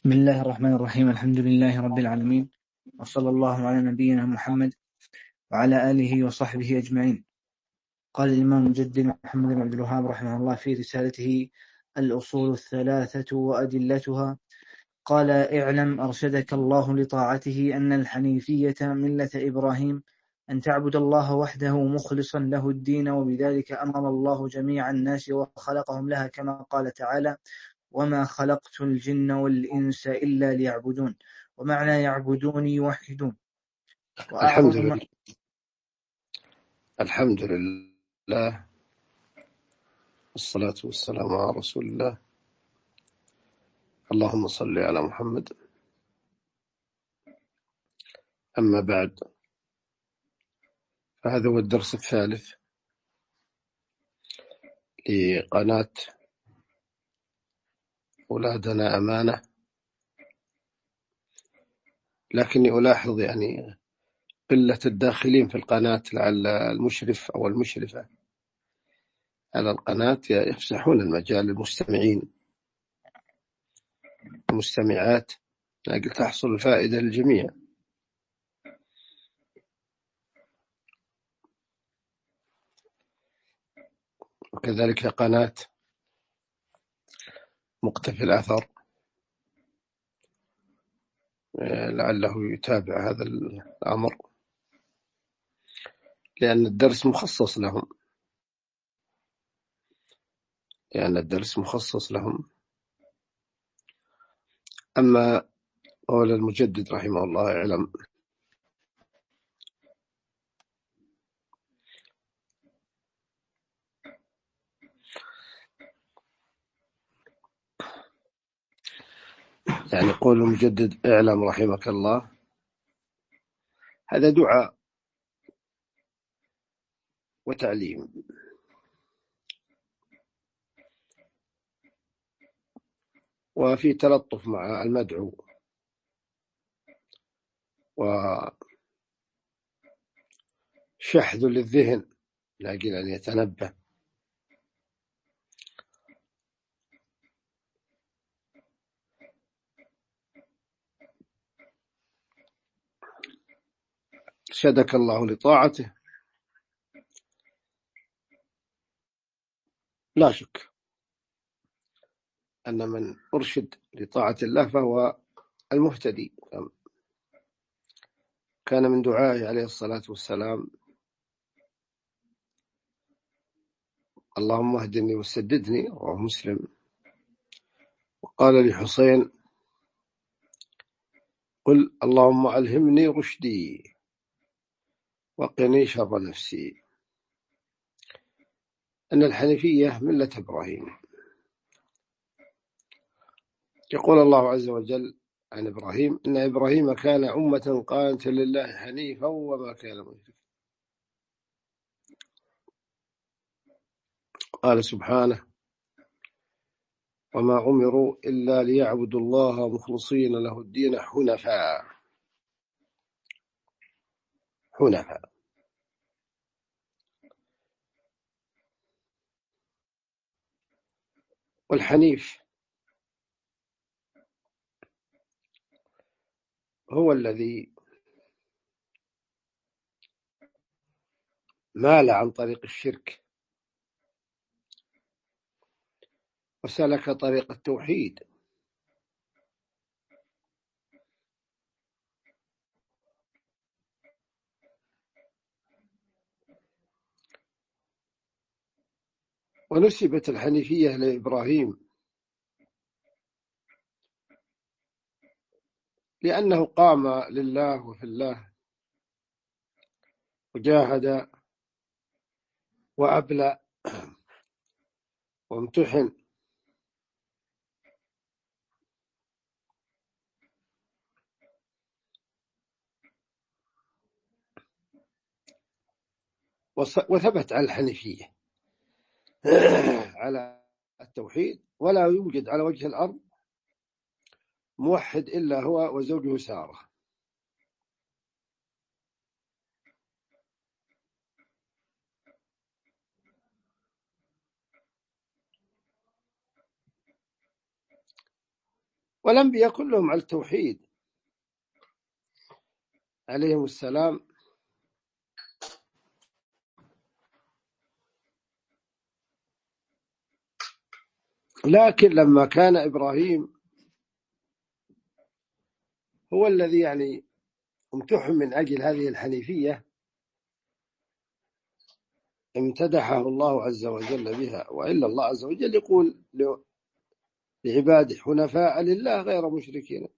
بسم الله الرحمن الرحيم. الحمد لله رب العالمين، وصلى الله على نبينا محمد وعلى آله وصحبه أجمعين. قال الإمام المجدد محمد بن عبد الوهاب رحمه الله في رسالته الأصول الثلاثة وأدلتها، قال: اعلم أرشدك الله لطاعته أن الحنيفية ملة إبراهيم، أن تعبد الله وحده مخلصا له الدين، وبذلك أمر الله جميع الناس وخلقهم لها، كما قال تعالى: وما خلقت الجن والإنس إلا ليعبدون. ومعنى يعبدون يوحدون. الحمد لله والصلاة والسلام على رسول الله. اللهم صل على محمد. أما بعد، فهذا هو الدرس الثالث لقناة أولادنا أمانة، لكني ألاحظ قلة الداخلين في القناة، لعل المشرف أو المشرفة على القناة يفسحون المجال للمستمعين والمستمعات لأجل تحصل الفائدة للجميع. وكذلك قناة مقتفي الأثر لعله يتابع هذا الأمر، لأن الدرس مخصص لهم. أما قول المجدد رحمه الله: اعلم قول المجدد اعلم رحمك الله، هذا دعاء وتعليم، وفي تلطف مع المدعو وشحذ للذهن لأجل أن يتنبه. شدك الله لطاعته، لا شك أن من أرشد لطاعة الله فهو المهتدي. كان من دعائه عليه الصلاة والسلام: اللهم اهدني وسددني، رواه مسلم. وقال لحسين: قل اللهم ألهمني رشدي وقني شر نفسي. أن الحنيفية ملة إبراهيم. يقول الله عز وجل عن إبراهيم: إن إبراهيم كان أمة قانتا لله حنيفا وما كان مشركا. قال سبحانه: وما أمروا إلا ليعبدوا الله مخلصين له الدين حنفاء. والحنيف هو الذي مال عن طريق الشرك وسلك طريق التوحيد. ونسبت الحنيفية لإبراهيم لأنه قام لله وفي الله، وجاهد وأبلى وامتحن، وثبت على الحنيفية على التوحيد. ولا يوجد على وجه الأرض موحد إلا هو وزوجه سارة. والأنبياء كلهم على التوحيد عليهم السلام. لكن لما كان إبراهيم هو الذي يعني امتحن من أجل هذه الحنيفية، امتدحه الله عز وجل بها. وإلا الله عز وجل يقول لعباده حنفاء لله غير مشركين.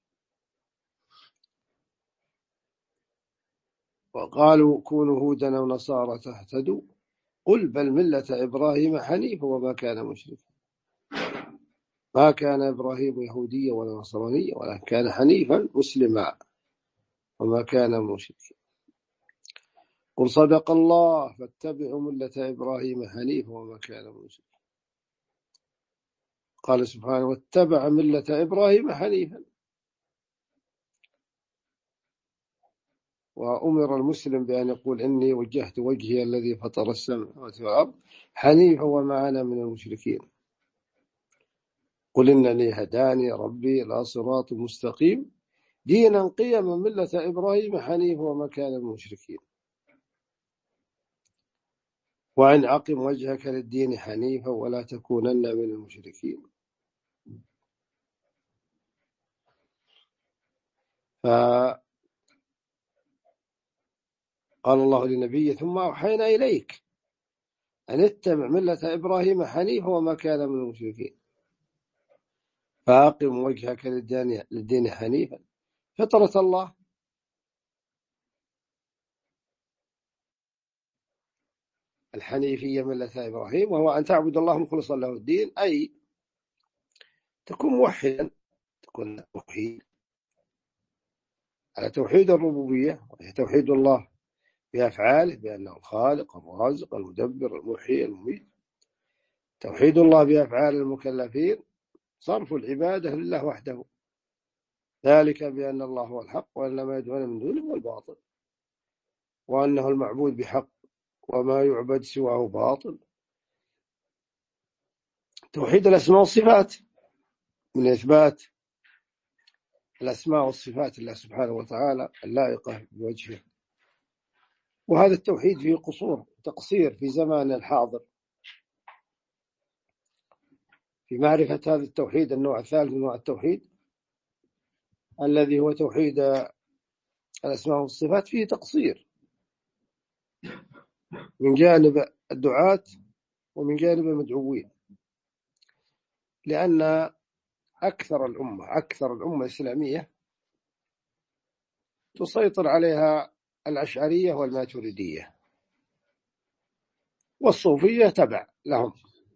وقالوا كونوا هودا أو نصارى تهتدوا قل بل ملة إبراهيم حنيفا وما كان مشركا. ما كان إبراهيم يهوديا ولا نصرانيا ولكن كان حنيفا مسلما وما كان مشركا. قل صدق الله فاتبعوا ملة إبراهيم حنيفا وما كان مشركا. قال سبحانه واتبع ملة إبراهيم حنيفا. وأمر المسلم بأن يقول إني وجهت وجهي الذي فطر السماوات والأرض حنيفا وما أنا من المشركين. قل إنني هداني ربي إلى صراط مستقيم دينا قيما ملة إبراهيم حنيفا وما كان من المشركين. وأن أقم وجهك للدين حنيفا ولا تكونن من المشركين. فقال الله لنبيه ثم أوحينا إليك أن اتبع ملة إبراهيم حنيفا وما كان من المشركين. فأقم وجهك للدين حنيفا فطرة الله الحنيفية ملة إبراهيم، وهو أن تعبد الله مخلصا له الدين، أي تكون موحدا، تكون توحيد على توحيد الربوبية وهي توحيد الله بأفعاله بأنه الخالق الرازق المدبر المحيي المميت. توحيد الله بأفعال المكلفين صرف العبادة لله وحده، ذلك بأن الله هو الحق وأن ما يدعون من دونه هو الباطل وأنه المعبود بحق وما يعبد سواه باطل. توحيد الأسماء والصفات من إثبات الأسماء والصفات لله سبحانه وتعالى اللائقة بوجهه. وهذا التوحيد فيه قصور تقصير في زمان الحاضر في معرفة هذا التوحيد. النوع الثالث من نوع التوحيد الذي هو توحيد الأسماء والصفات فيه تقصير من جانب الدعاة ومن جانب المدعوين، لأن أكثر الأمة الإسلامية تسيطر عليها الأشعرية والماتريدية، والصوفية تبع لهم،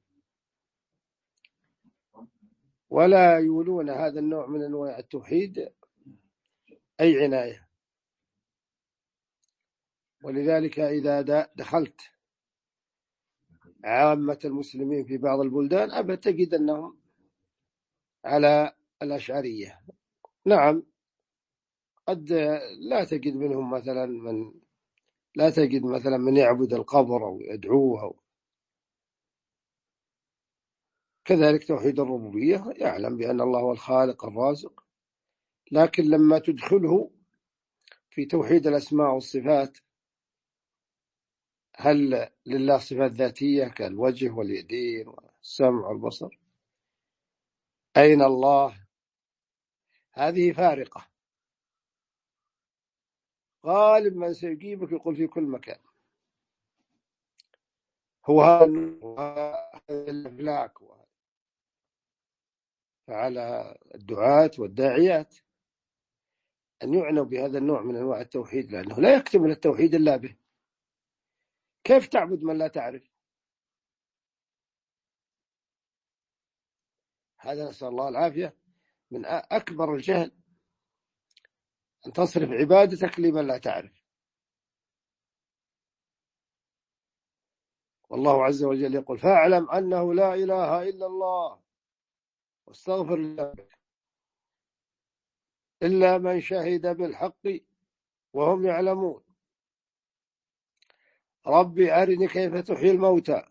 ولا يولون هذا النوع من أنواع التوحيد أي عناية. ولذلك إذا دخلت عامة المسلمين في بعض البلدان أبى تجد أنهم على الأشعرية. نعم، قد لا تجد منهم مثلا من يعبد القبر أو يدعوه. كذلك توحيد الربوبية يعلم بأن الله هو الخالق الرازق، لكن لما تدخله في توحيد الأسماء والصفات، هل لله صفات ذاتية كالوجه واليدين والسمع والبصر؟ أين الله؟ هذه فارقة. غالب من سيجيبك يقول في كل مكان. هو هذا الأفلاك. فعلى الدعاة والداعيات أن يعنوا بهذا النوع من أنواع التوحيد، لأنه لا يكتمل التوحيد إلا به. كيف تعبد من لا تعرف؟ هذا نسأل الله العافية. من أكبر الجهل أن تصرف عبادتك لمن لا تعرف. والله عز وجل يقول فاعلم أنه لا إله إلا الله واستغفر لذنبك إلا من شهد بالحق وهم يعلمون ربي أرني كيف تحيي الموتى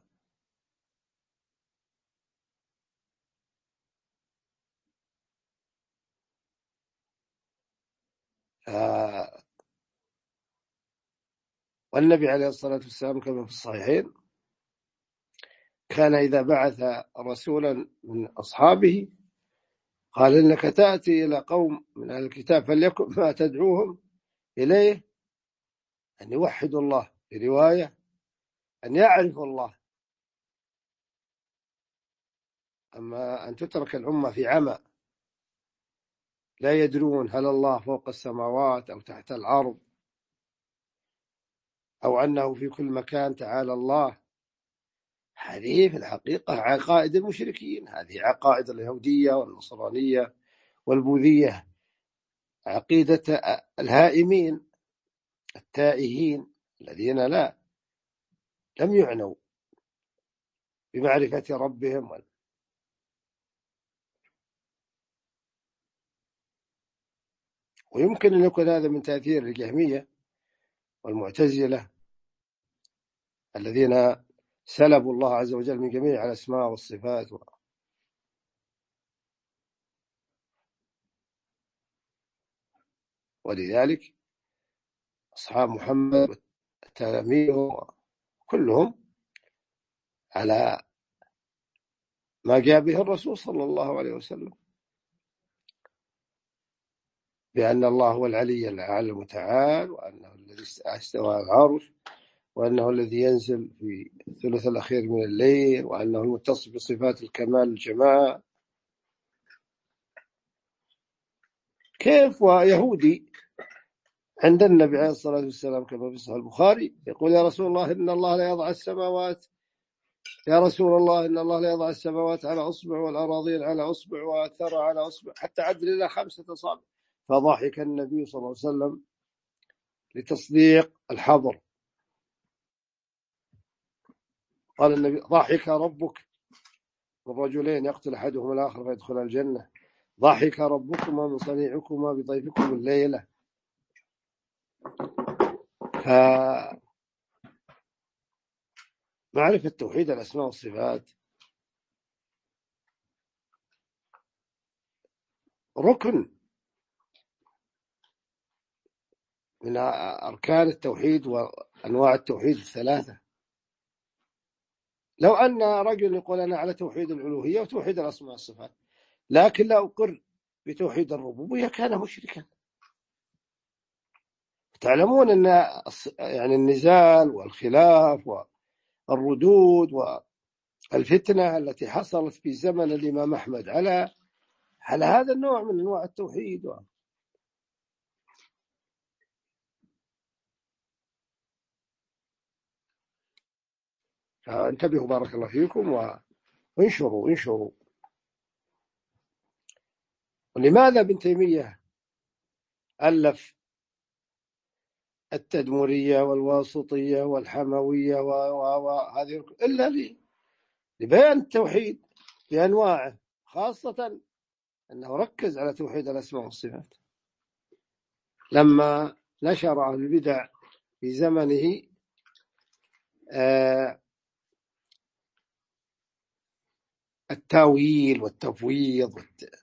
والنبي عليه الصلاة والسلام كما في الصحيحين كان إذا بعث رسولا من أصحابه قال إنك تأتي إلى قوم من أهل الكتاب فليكن ما تدعوهم إليه أن يوحدوا الله، في رواية أن يعرفوا الله. أما أن تترك الأمة في عمى لا يدرون هل الله فوق السماوات أو تحت الأرض أو أنه في كل مكان تعالى الله، هذه في الحقيقة عقائد المشركين، هذه عقائد اليهودية والنصرانية والبوذية، عقيدة الهائمين التائهين الذين لم يعنوا بمعرفة ربهم. ويمكن أن يكون هذا من تأثير الجهمية والمعتزلة الذين سلبوا الله عز وجل من جميع الأسماء والصفات. ولذلك أصحاب محمد وتلاميذه كلهم على ما جاء به الرسول صلى الله عليه وسلم، بأن الله هو العلي الأعلى المتعال، وأنه الذي استوى على العرش، وأنه الذي ينزل في الثلث الأخير من الليل، وأنه المتصف بصفات الكمال الجمال. كيف ويهودي عند النبي عليه الصلاة والسلام كما في صحيح البخاري يقول يا رسول الله إن الله لا يضع السماوات، يا رسول الله إن الله لا يضع السماوات على أصبع والأراضين على أصبع والثرى على أصبع حتى عدل إلى 5 أصابع. فضحك النبي صلى الله عليه وسلم لتصديق الحبر. قال النبي ضحك ربك من رجلين يقتل أحدهما الآخر فيدخل الجنة، ضحك ربكما من صنيعكما بضيفكم الليلة. فمعرفة توحيد الأسماء والصفات ركن من أركان التوحيد وأنواع التوحيد الثلاثة. لو أن رجل يقول أنا على توحيد الألوهية وتوحيد الأسماء والصفات لكن لا أقر بتوحيد الربوبية كان مشركا. تعلمون أن يعني النزال والخلاف والردود والفتنة التي حصلت في زمن الإمام أحمد على هذا النوع من أنواع التوحيد. فانتبهوا بارك الله فيكم وانشروا. ولماذا ابن تيمية ألف التدمرية والواسطية والحموية وهذه إلا لبيان التوحيد بأنواعه، خاصة أنه ركز على توحيد الأسماء والصفات. لما نشر أهل البدع في زمنه التاويل والتفويض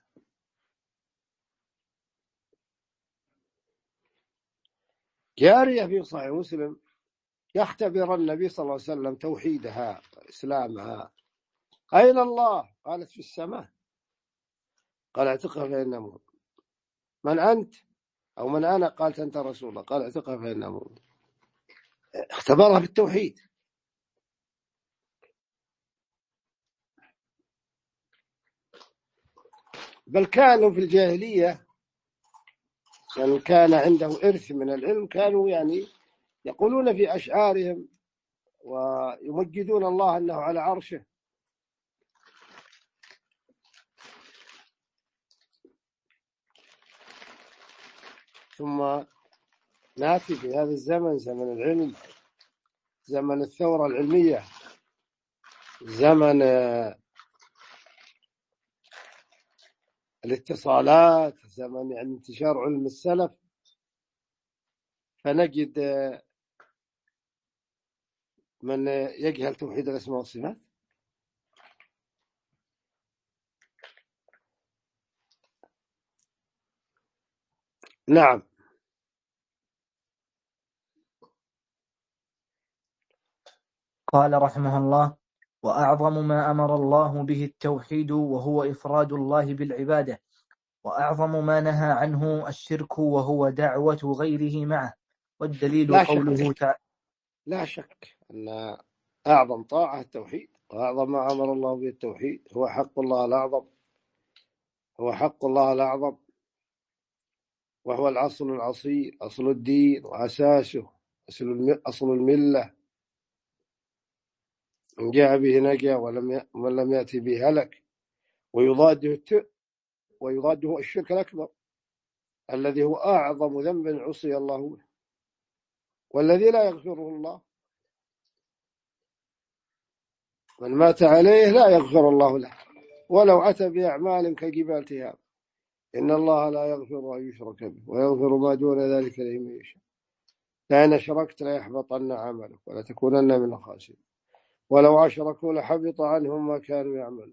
جارية في صحيح مسلم يختبر النبي صلى الله عليه وسلم توحيدها وإسلامها. أين الله؟ قالت في السماء. قال اعتقها فإنه مؤمن. من أنت أو من أنا؟ قالت أنت رسول الله. قال اعتقها فإنه مؤمن. اختبرها بالتوحيد. بل كانوا في الجاهلية من كان عنده إرث من العلم كانوا يعني يقولون في أشعارهم ويمجدون الله أنه على عرشه. ثم نأتي في هذا الزمن، زمن العلم، زمن الثورة العلمية، زمن الاتصالات، زمن يعني انتشار علم السلف، فنجد من يجهل توحيد الأسماء والصفات. نعم. قال رحمه الله: وأعظم ما أمر الله به التوحيد، وهو إفراد الله بالعبادة، وأعظم ما نهى عنه الشرك، وهو دعوة غيره معه. والدليل قوله تعالى. لا شك أن أعظم طاعة التوحيد، وأعظم ما أمر الله به التوحيد هو حق الله الأعظم، وهو الأصل الأصيل، أصل الدين وأساسه، أصل الملة. من جاء به نجا ومن لم يأتي به هلك. ويضاده الشرك الأكبر الذي هو أعظم ذنب عصي الله به، والذي لا يغفره الله. من مات عليه لا يغفر الله له ولو أتى بأعمال كجبال تهاب. إن الله لا يغفر أن يشرك به ويغفر ما دون ذلك لمن يشاء. لئن أشركت ليحبطن عملك ولتكونن من الخاسرين. ولو أشركوا لحبط عنهم ما كانوا يعملون.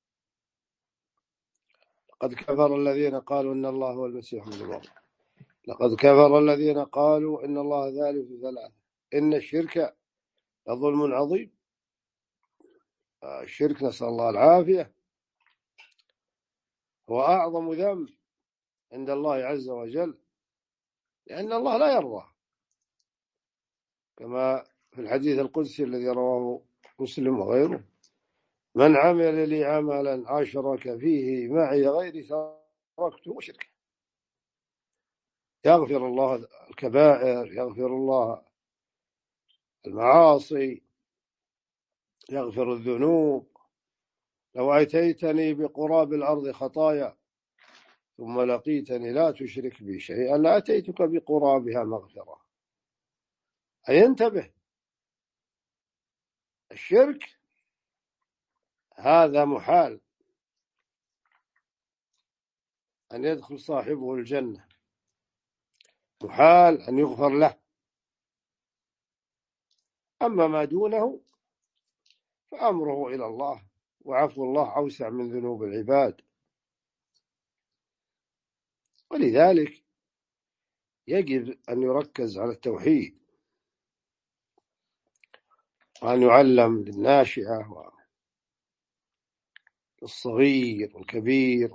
لقد كفر الذين قالوا إن الله هو المسيح ابن مريم. لقد كفر الذين قالوا إن الله ثالث ثلاثة. إن الشرك لظلم عظيم. الشرك نسأل الله العافية هو أعظم ذنب عند الله عز وجل، لأن الله لا يرضى، كما في الحديث القدسي الذي رواه مسلم وغيره: من عمل لي عملا أشرك فيه معي غيري تركته وشركه. يغفر الله الكبائر، يغفر الله المعاصي، يغفر الذنوب. لو أتيتني بقراب الأرض خطايا ثم لقيتني لا تشرك بي شيئا لأتيتك بقرابها مغفرة. أي انتبه، الشرك هذا محال أن يدخل صاحبه الجنة، محال أن يغفر له. أما ما دونه فأمره إلى الله، وعفو الله أوسع من ذنوب العباد. ولذلك يجب أن يركز على التوحيد، وأن يعلم للناشئة والصغير والكبير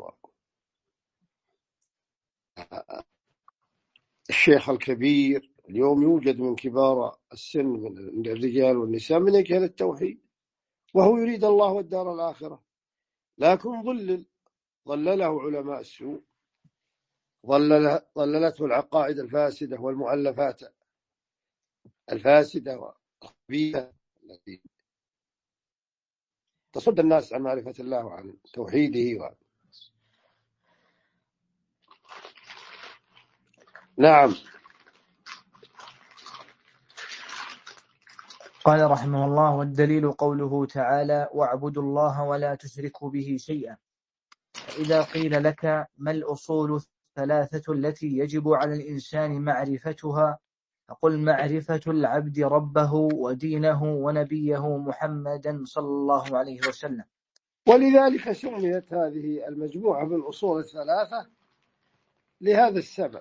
الشيخ الكبير. اليوم يوجد من كبار السن من الرجال والنساء من يجهل التوحيد، وهو يريد الله والدار الآخرة، لكن ضلله علماء السوء، ضللته العقائد الفاسدة والمؤلفات الفاسدة والخبيثة التي تصد الناس عن معرفة الله وعن توحيده. نعم. قال رحمه الله: والدليل قوله تعالى: واعبدوا الله ولا تشركوا به شيئا. فإذا قيل لك: ما الأصول الثلاثة التي يجب على الإنسان معرفتها؟ فقل: معرفة العبد ربه ودينه ونبيه محمدا صلى الله عليه وسلم. ولذلك سميت هذه المجموعة بالأصول الثلاثة لهذا السبب.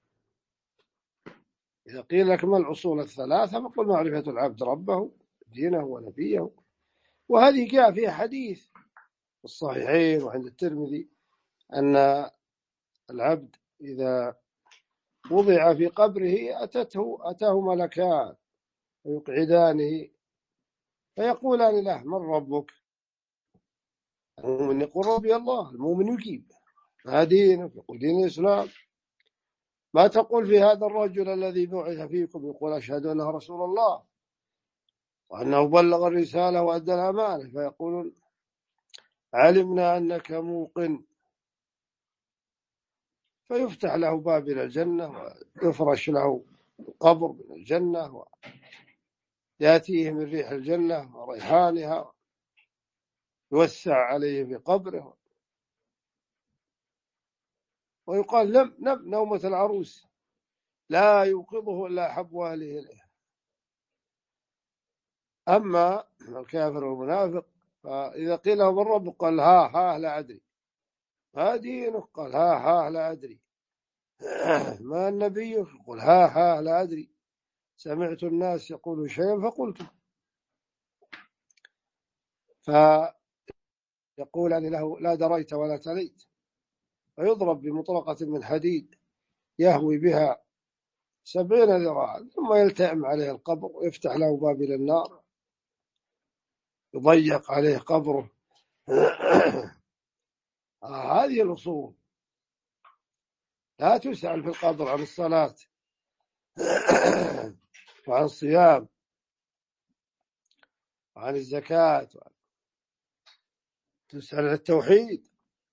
إذا قيل لك ما الأصول الثلاثة فقل: معرفة العبد ربه دينه ونبيه. وهذه جاء فيها حديث في الصحيحين وعند الترمذي أن العبد إذا وضع في قبره أتاه ملكان ويقعدانه فيقولان له: من ربك؟ المؤمن يقول: ربي الله. المؤمن يجيب: ما دينك؟ يقول: دين الإسلام. ما تقول في هذا الرجل الذي بعث فيكم؟ يقول: أشهد أنه رسول الله وأنه بلغ الرسالة وأدى الأمانة. فيقولون: علمنا أنك موقن. فيفتح له باب إلى الجنة ويفرش له قبر من الجنة ويأتيه من ريح الجنة وريحانها، يوسع عليه في قبره ويقال: نم نومة العروس لا يوقظه إلا حب أهله إليه. أما الكافر والمنافق فإذا قيل له: من ربك؟ قال: ها لا أدري. ما دينك؟ قال: ها لا أدري. ما النبي؟ قل: ها لا أدري. سمعت الناس يقولون شيئا فقلت. فيقول أن له لا دريت ولا تليت، ويضرب بمطرقة من حديد يهوي بها 70 ذراعا، ثم يلتئم عليه القبر ويفتح له باب إلى النار، يضيق عليه قبره. هذه الأصول. لا تسأل في القبر عن الصلاة وعن الصيام وعن الزكاة، تسأل عن التوحيد،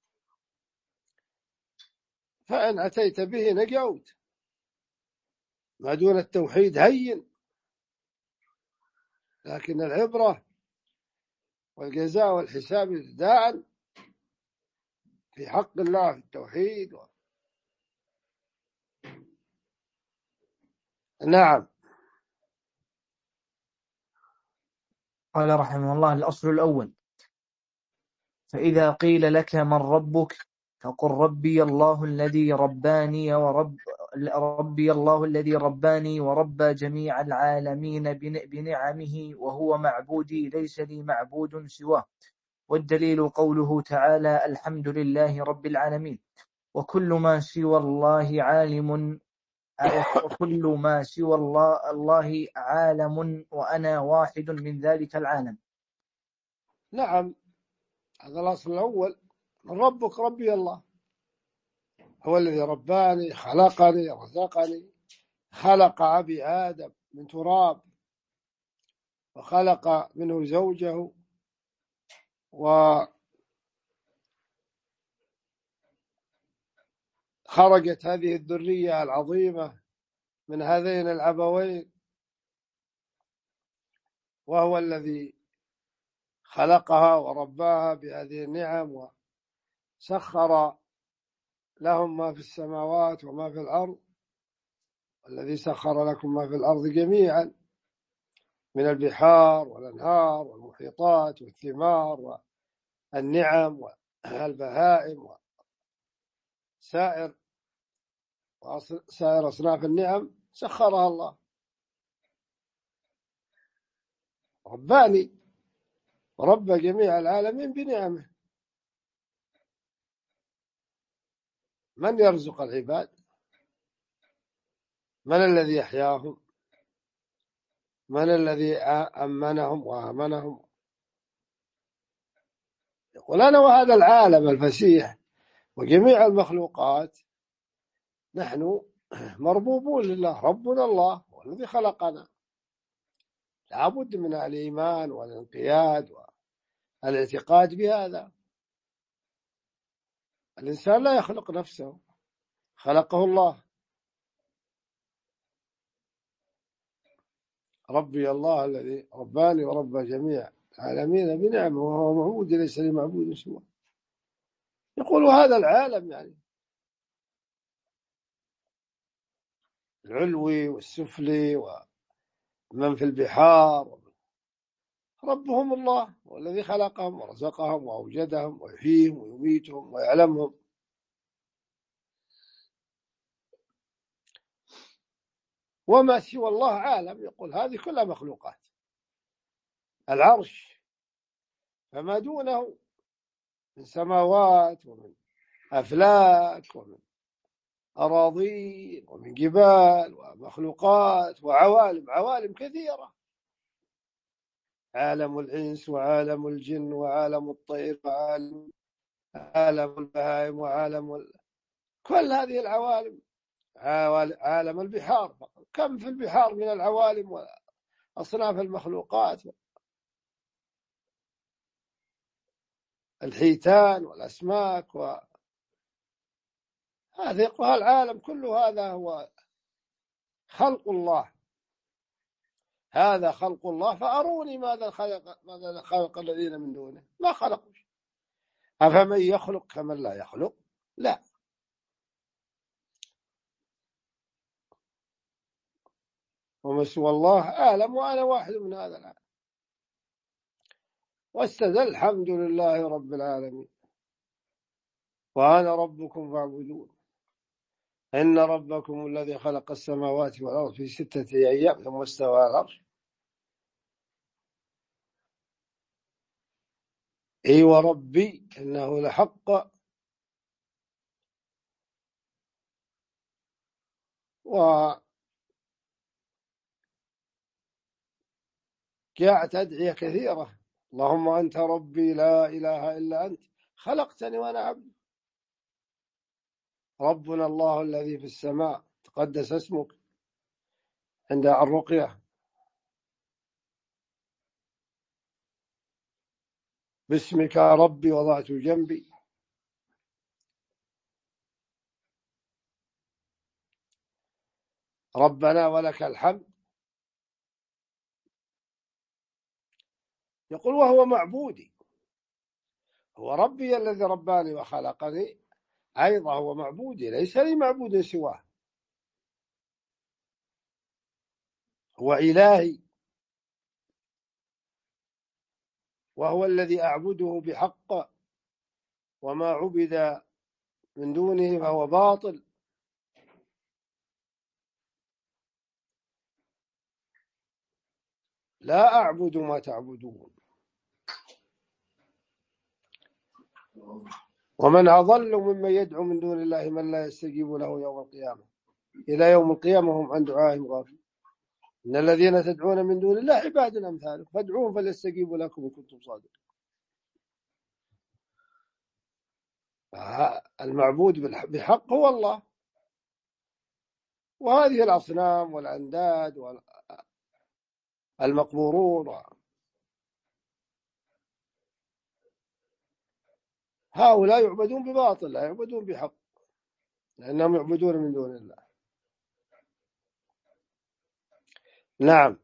فإن أتيت به نجوت. ما دون التوحيد هين، لكن العبرة والجزاء والحساب ابتداء في حق الله في التوحيد. نعم. قال رحمه الله: الأصل الأول: فإذا قيل لك من ربك فقل ربي الله الذي رباني وربى جميع العالمين بنعمه، وهو معبودي ليس لي معبود سواه. والدليل قوله تعالى: الحمد لله رب العالمين. وكل ما سوى الله عالم، وأنا واحد من ذلك العالم. نعم، هذا الأصل الأول. من ربك؟ ربي الله، هو الذي رباني، خلقني، رزقني، خلق أبي آدم من تراب، وخلق منه زوجه، وخرجت هذه الذرية العظيمة من هذين الأبوين، وهو الذي خلقها ورباها بهذه النعم، وسخر لهم ما في السماوات وما في الأرض، والذي سخر لكم ما في الأرض جميعا من البحار والأنهار والمحيطات والثمار والنعم والبهائم وسائر أصناف النعم سخرها الله. رباني ورب جميع العالمين بنعمه. من يرزق العباد؟ من الذي يحياهم؟ من الذي أمنهم وآمنهم؟ يقول أنا وهذا العالم الفسيح وجميع المخلوقات نحن مربوبون لله، ربنا الله هو الذي خلقنا. لابد من الإيمان والانقياد والاعتقاد بهذا. الإنسان لا يخلق نفسه، خلقه الله. ربي الله الذي رباني وربى جميع العالمين بنعمه، وهو معبود ليس لي معبود سواه. يقول هذا العالم يعني العلوي والسفلي ومن في البحار، ربهم الله هو الذي خلقهم ورزقهم وأوجدهم ويحييهم ويميتهم ويعلمهم. وما سوى الله عالم. يقول هذه كلها مخلوقات. العرش فما دونه من سماوات ومن أفلاك ومن أراضين ومن جبال ومخلوقات وعوالم، عوالم كثيرة، عالم الإنس وعالم الجن وعالم الطير وعالم البهائم كل هذه العوالم. عالم البحار، كم في البحار من العوالم وأصناف المخلوقات، الحيتان والأسماك هذا العالم كل هذا هو خلق الله. هذا خلق الله، فأروني ماذا خلق الذين من دونه؟ ما خلقوا. أفمن يخلق كمن لا يخلق؟ لا. وما سوى الله أعلم، وأنا واحد من هذا العالم. واستدل الحمد لله رب العالمين وأنا ربكم فاعبدون. إن ربكم الذي خلق السماوات والأرض في 6 أيام ثم استوى على العرش. اي وربي إنه لحق. وجاءت أدعية كثيرة: اللهم أنت ربي لا إله إلا أنت خلقتني وأنا عبد. ربنا الله الذي في السماء تقدس اسمك. عند الرقية: باسمك يا ربي وضعت جنبي. ربنا ولك الحمد. يقول وهو معبودي، هو ربي الذي رباني وخلقني، أيضا هو معبودي، ليس لي معبود سواه، هو إلهي وهو الذي أعبده بحق، وما عبد من دونه فهو باطل. لا أعبد ما تعبدون، ومن أضل ممن يدعو من دون الله من لا يستجيب له يوم القيامة. إلى يوم القيامة هم عن دعائهم غافلون. إن الذين تدعون من دون الله عباد أمثالكم فادعوهم فليستجيبوا لكم إن كنتم صادقين. المعبود بحق هو الله، وهذه الأصنام والأنداد والمقبورون هؤلاء يعبدون بباطل، لا يعبدون بحق، لأنهم يعبدون من دون الله. نعم.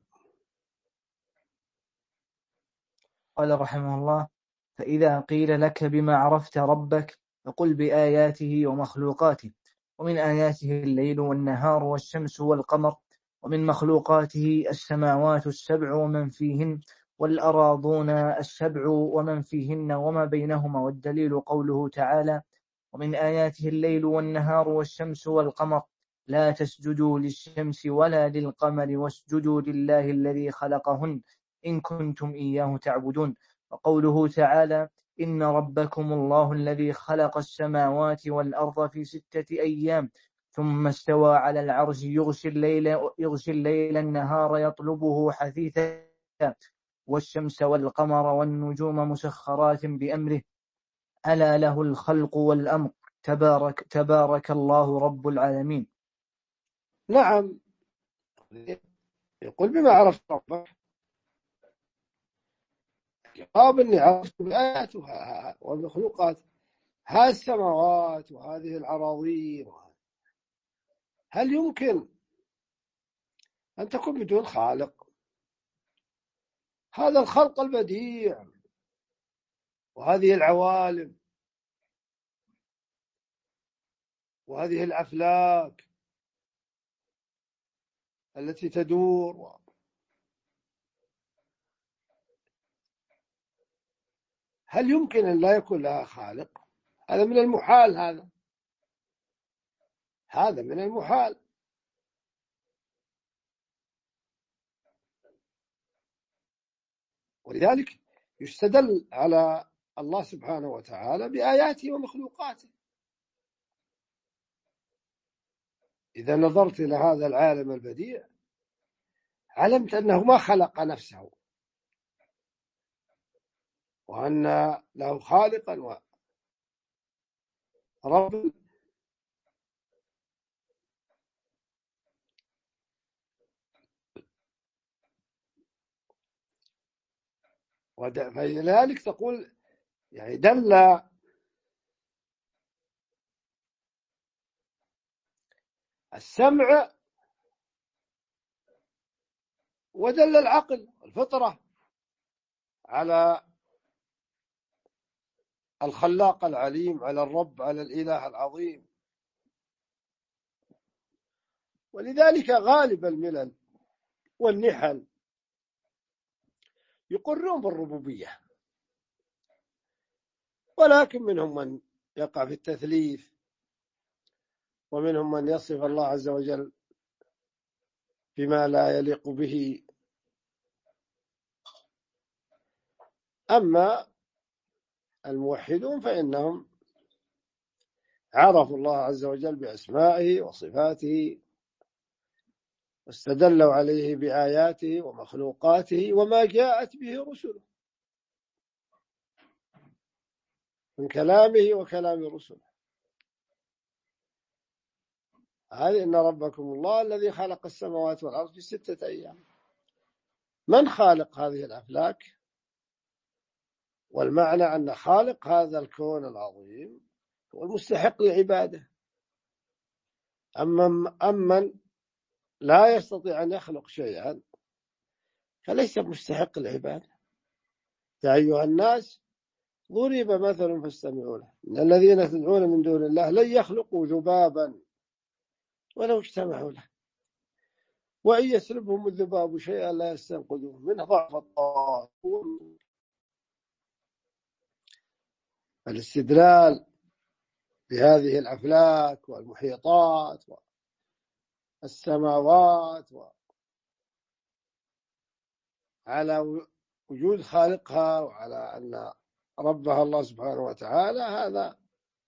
قال رحمه الله: فإذا قيل لك بما عرفت ربك فقل بآياته ومخلوقاته. ومن آياته الليل والنهار والشمس والقمر، ومن مخلوقاته السماوات السبع ومن فيهن، والأراضون السبع ومن فيهن وما بينهما، والدليل قوله تعالى: ومن آياته الليل والنهار والشمس والقمر لا تسجدوا للشمس ولا للقمر واسجدوا لله الذي خلقهن إن كنتم إياه تعبدون. وقوله تعالى: إن ربكم الله الذي خلق السماوات والأرض في 6 أيام ثم استوى على العرش يغشي الليل النهار يطلبه حثيثا والشمس والقمر والنجوم مسخرات بأمره ألا له الخلق والأمر تبارك الله رب العالمين. نعم. يقول بما عرفت ربك، جواب إني عرفت بآياته والمخلوقات. هذه السماوات وهذه الأراضين، هل يمكن أن تكون بدون خالق؟ هذا الخلق البديع وهذه العوالم وهذه الأفلاك التي تدور، هل يمكن أن لا يكون لها خالق؟ هذا من المحال. هذا من المحال. ولذلك يستدل على الله سبحانه وتعالى بآياته ومخلوقاته. إذا نظرت إلى هذا العالم البديع علمت أنه ما خلق نفسه، وأن له خالقا ورب. فلذلك تقول يعني دل السمع ودل العقل الفطرة على الخلاق العليم، على الرب، على الإله العظيم. ولذلك غالب الملل والنحل يقرون بالربوبية، ولكن منهم من يقع في التثليث، ومنهم من يصف الله عز وجل بما لا يليق به. أما الموحدون فإنهم عرفوا الله عز وجل بأسمائه وصفاته، واستدلوا عليه بآياته ومخلوقاته وما جاءت به رسله من كلامه وكلام رسله. هذه إن ربكم الله الذي خلق السماوات والأرض في 6 أيام. من خالق هذه الأفلاك؟ والمعنى أن خالق هذا الكون العظيم هو المستحق لعباده. أمن لا يستطيع أن يخلق شيئا فليس مستحق العبادة. يا أيها الناس ضرب مثل فاستمعوا له، إن الذين تدعون من دون الله لن يخلقوا ذبابا ولو اجتمعوا له وإن يسلبهم الذباب شيئا لا يستنقذوه منه ضعف الطالب. الاستدلال بهذه الأفلاك والمحيطات والسماوات على وجود خالقها وعلى أن ربها الله سبحانه وتعالى، هذا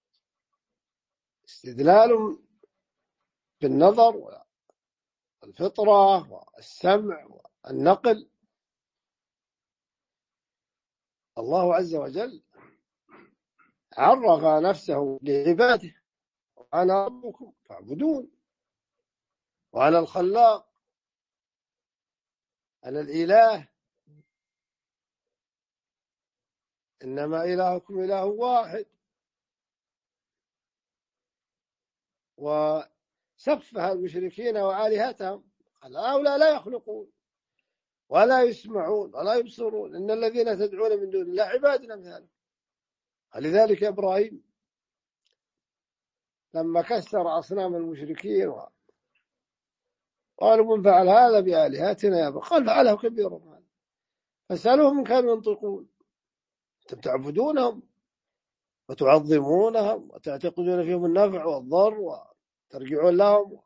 استدلال بالنظر والفطرة والسمع والنقل. الله عز وجل عرف نفسه لعباده: وأنا ربكم فاعبدون، وأنا الخلاق، أنا الإله، إنما إلهكم إله واحد. وسفه المشركين وآلهتهم، قال هؤلاء لا يخلقون ولا يسمعون ولا يبصرون، إن الذين تدعون من دون الله عباد أمثالكم. ولذلك إبراهيم لما كسر أصنام المشركين قالوا من فعل هذا بآلهتنا يا إبراهيم؟ قال فعله كبيرهم هذا فاسألوهم إن كانوا ينطقون. أنتم تعبدونهم وتعظمونهم وتعتقدون فيهم النفع والضر وترجعون لهم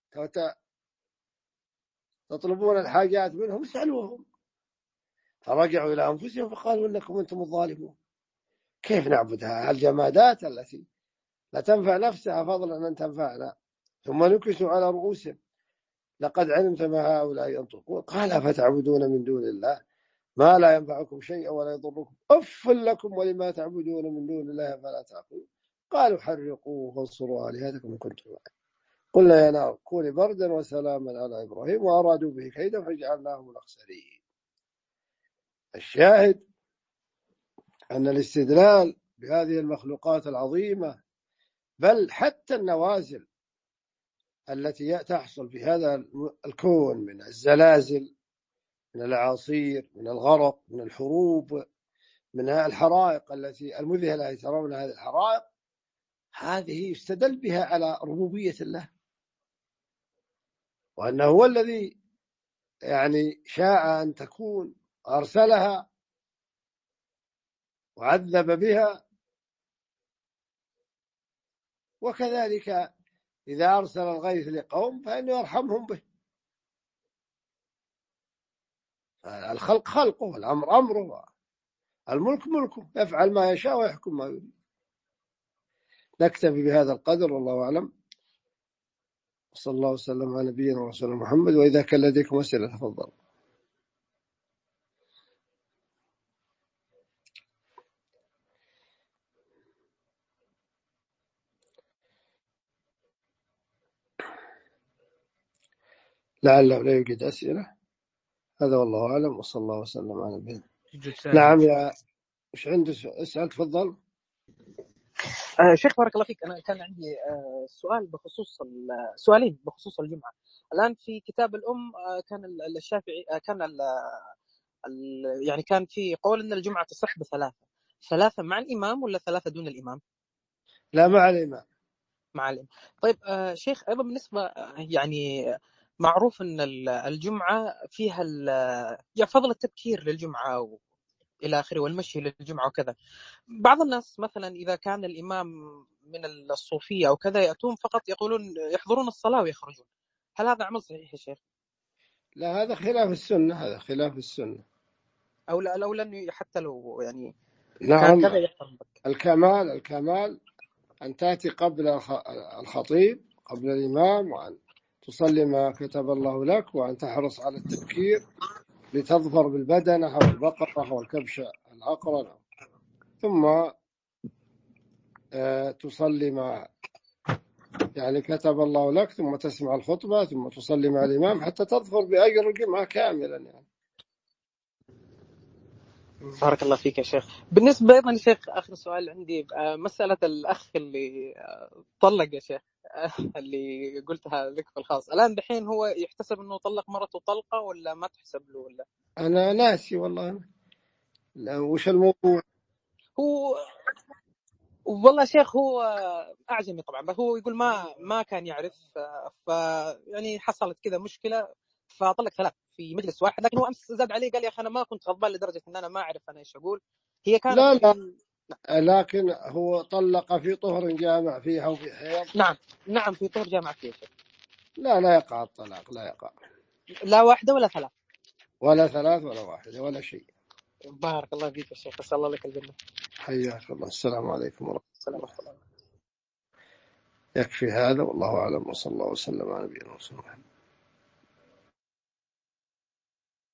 تطلبون الحاجات منهم، اسألوهم. فرجعوا إلى أنفسهم فقالوا إنكم أنتم الظالمون. كيف نعبدها الجمادات التي لا تنفع نفسها فضلا أن تنفعنا؟ ثم نكسوا على رؤوسهم لقد علمت ما هؤلاء ينطقون. قال فتعبدون من دون الله ما لا ينفعكم شيئا ولا يضركم أف لكم ولما تعبدون من دون الله فلا تعقلون. قالوا حرقوه وانصروا آلهتكم إن كنتم فاعلين. قلنا يا نار كوني بردا وسلاما على إبراهيم وأرادوا به كيدا فجعلناهم الأخسرين. الشاهد أن الاستدلال بهذه المخلوقات العظيمة، بل حتى النوازل التي تحصل في هذا الكون من الزلازل، من الأعاصير، من الغرق، من الحروب، من الحرائق التي المذهلة التي ترون هذه الحرائق، هذه يستدل بها على ربوبية الله، وأنه هو الذي شاء أن تكون، أرسلها وعذب بها. وكذلك إذا أرسل الغيث لقوم فإنه يرحمهم به. الخلق خلقه والأمر أمره، الملك ملكه، يفعل ما يشاء ويحكم ما يريد. نكتفي بهذا القدر والله أعلم، صلى الله وسلم على نبينا ورسولنا محمد. وإذا كان لديكم أسئلة تفضل. لعله لا يوجد أسئلة، هذا والله أعلم، وصلى الله وسلم على نبينا. نعم يا إيش عندك؟ اسأل تفضل. شيخ بارك الله فيك، أنا كان عندي سؤال بخصوص سؤالين بخصوص الجمعة. الآن في كتاب الأم كان الشافعي كان في قول أن الجمعة تصح ثلاثة مع الإمام ولا 3 دون الإمام؟ لا مع الإمام. مع الإمام. طيب شيخ، أيضا بالنسبة معروف أن الجمعة فيها فضل التبكير للجمعة إلى آخره والمشي للجمعة وكذا. بعض الناس مثلا إذا كان الإمام من الصوفية أو كذا يأتون فقط يحضرون الصلاة ويخرجون. هل هذا عمل صحيح يا شيخ؟ لا، هذا خلاف السنة، هذا خلاف السنة. أو لا، لو لن حتى لو نعم. كذا يحرم بك. الكمال أن تأتي قبل الخطيب، قبل الإمام، وأن تصلي ما كتب الله لك، وأن تحرص على التبكير لتظفر بالبدنة أو البقرة أو الكبش الأقرن، ثم تصلي ما يعني كتب الله لك، ثم تسمع الخطبة، ثم تصلي مع الإمام حتى تظفر بأجر الجمعة كاملا يعني. بارك الله فيك يا شيخ. بالنسبة أيضا يا شيخ، آخر سؤال عندي، مسألة الأخ اللي طلق يا شيخ، اللي قلتها لك في الخاص الآن دحين، هو يحتسب أنه طلق مرته طلقة ولا ما تحسب له ولا؟ أنا ناسي والله. لا، وش الموضوع؟ هو والله يا شيخ هو أعجمي طبعا، بس هو يقول ما كان يعرف، يعني حصلت كذا مشكلة فطلق 3 في مجلس واحد. لكن هو أمس زاد عليه قال يا أخي أنا ما كنت غضبان لدرجة أن أنا ما أعرف أنا إيش أقول. هي كانت لا في لكن هو طلق في طهر جامع فيها وفي حيض. نعم في طهر جامع فيه شيخ. لا يقع الطلاق، لا يقع، لا واحدة ولا 3 ولا 3 ولا واحدة ولا شيء. بارك الله فيك يا شيخ، أسأل الله لك الجنة. حياك الله. السلام عليكم ورحمة السلام الله. عليكم. يكفي هذا، والله أعلم، وصلى الله وسلم على نبينا محمد.